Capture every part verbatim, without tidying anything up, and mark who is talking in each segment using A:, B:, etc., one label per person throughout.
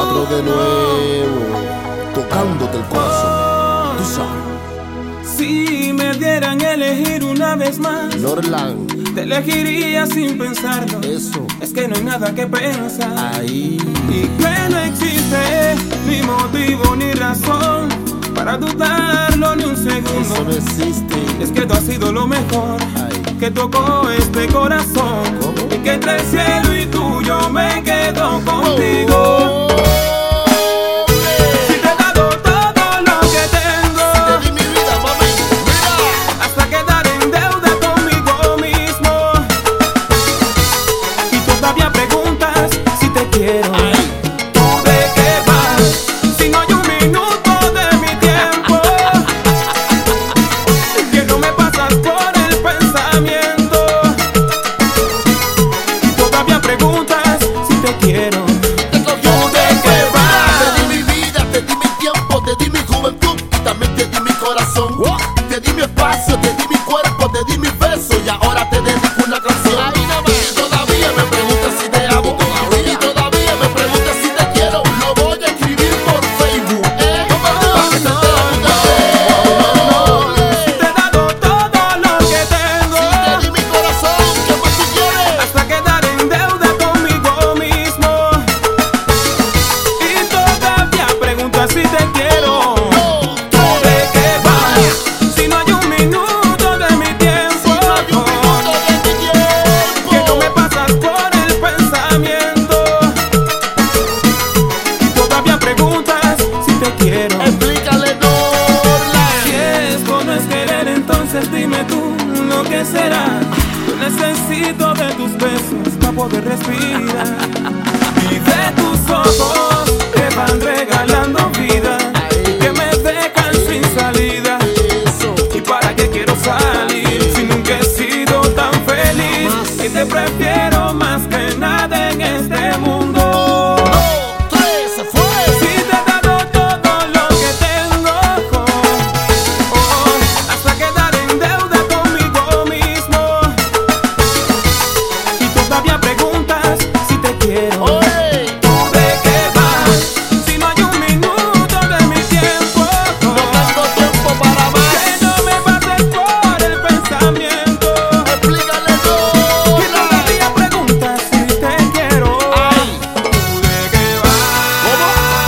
A: Cuatro de nuevo, tocándote el corazón. Tú sabes.
B: Si me dieran elegir una vez más,
A: Norland,
B: te elegiría sin pensarlo.
A: eso.
B: Es que no hay nada que pensar.
A: Ahí.
B: Y que no existe ni motivo ni razón para dudarlo ni un segundo.
A: Eso no existe.
B: Es que tú has sido lo mejor
A: Ay.
B: que tocó este corazón.
A: ¿Cómo?
B: Y que entre el cielo y tú yo me quedo
A: Oh,
B: contigo.
A: oh, oh.
B: Si te he dado todo lo que tengo,
A: Te di mi vida, mami. Mira.
B: hasta quedar en deuda conmigo mismo. Y todavía preguntas si te quiero.
A: Ay.
B: ¿Tú de qué vas? Si no hay un minuto de mi tiempo que no me pasas por el pensamiento. Y todavía preguntas si te quiero.
A: Te cogí
B: ¿Tú de qué vas?
A: Te di mi vida, te di mi tiempo, te di mi juventud y también te di mi corazón. Te di mi espacio, te di mi cuerpo, te di mis besos y ahora te dedico una canción. Y todavía me preguntas si te amo, y todavía me preguntas si te quiero. Lo voy a escribir por Facebook, ¿eh? Pa' que te enteres.
B: Si te he dado todo lo que tengo,
A: Si te di mi corazón, ¿qué más tú quieres?
B: hasta quedar en deuda conmigo mismo. Y todavía preguntas si te quiero. ¿Tú de qué vas? Si no hay un minuto de mi tiempo que no me pasas por el pensamiento. Y todavía preguntas si te quiero.
A: Explícale, Norland.
B: Si esto no es querer, entonces dime tú lo que será. Yo necesito de tus besos para poder respirar y de tus ojos que van regalando vida, que me dejan sin salida.
A: Eso.
B: ¿Y para qué quiero salir si nunca he sido tan feliz? Y te prefiero más que nada en este mundo.
A: Dos, tres, se fue.
B: Si te he dado todo lo que tengo, oh, oh, hasta quedar en deuda conmigo mismo. Y todavía preguntas si te quiero.
A: Oye.
B: ¿Tú de qué vas? Si no hay un minuto de mi tiempo
A: No tengo tiempo para
B: que
A: más.
B: no me pases por el pensamiento.
A: Explícale,
B: Y
A: Norland.
B: todavía preguntas si te quiero.
A: Ay.
B: ¿Tú de qué vas?
A: ¿Cómo?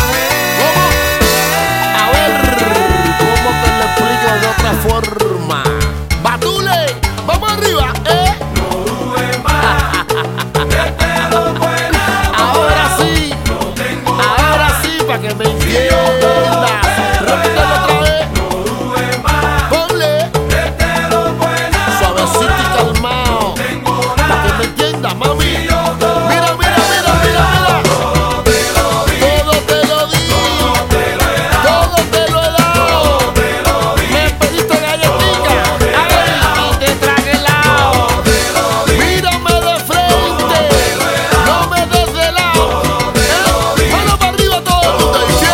A: A ver, ¿cómo te lo explico de otra forma? Batule, vamos arriba, ¿eh?
B: No dudes más, que te lo pueda.
A: Ahora sí, ahora sí, para que me entiendas. Repítelo otra vez,
B: No dudes más,
A: ponle
B: que te lo pueda.
A: suavecito y calmado, para que me entiendas, mami. Mira, mira, mira, mira, mira. Todo te lo di, todo te lo he dado. Me pediste galletica, ay, y te tragué helado. Mírame de frente, no me des de lado. Eh, Mano para arriba todo el mundo y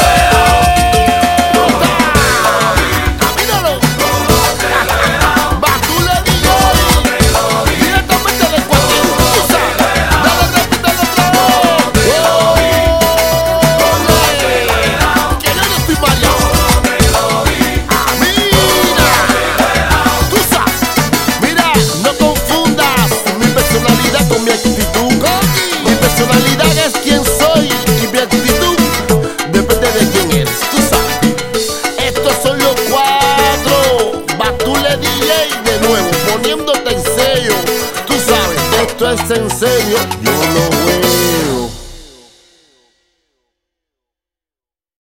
A: camínalo. Batule D J, directamente de cualquier cosa. Dale, repítelo otra vez. Ole, que yo no estoy mareado. Mira, tú sabes. Mira, no confundas mi personalidad con mi actitud. Mi personalidad es quien soy y mi actitud depende de quién eres. Tú sabes. Estos son los cuatro. Batule D J de nuevo, poniéndote en sello. Tú sabes, esto es en serio. Yo lo veo.